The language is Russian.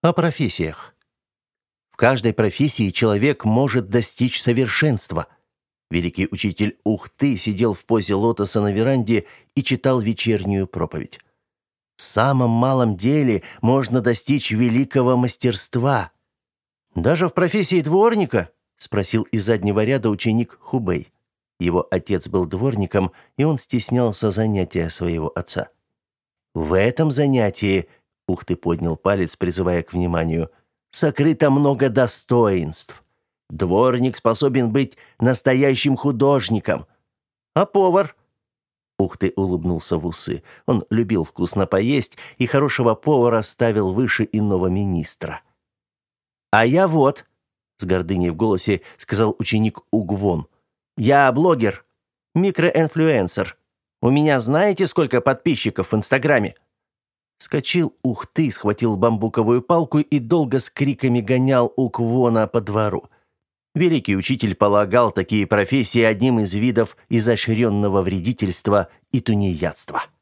О профессиях. В каждой профессии человек может достичь совершенства. Великий учитель Ухты сидел в позе лотоса на веранде и читал вечернюю проповедь. В самом малом деле можно достичь великого мастерства. «Даже в профессии дворника?» – спросил из заднего ряда ученик Хубэй. Его отец был дворником, и он стеснялся занятия своего отца. «В этом занятии», – Ухты поднял палец, призывая к вниманию, – «сокрыто много достоинств. Дворник способен быть настоящим художником. А повар?» Ухты улыбнулся в усы. Он любил вкусно поесть, и хорошего повара ставил выше иного министра. «А я вот», — с гордыней в голосе сказал ученик Угвон, — «я блогер, микроинфлюенсер. У меня знаете, сколько подписчиков в Инстаграме?» Вскочил Ухты, схватил бамбуковую палку и долго с криками гонял Угвона по двору. Великий учитель полагал такие профессии одним из видов изощренного вредительства и тунеядства.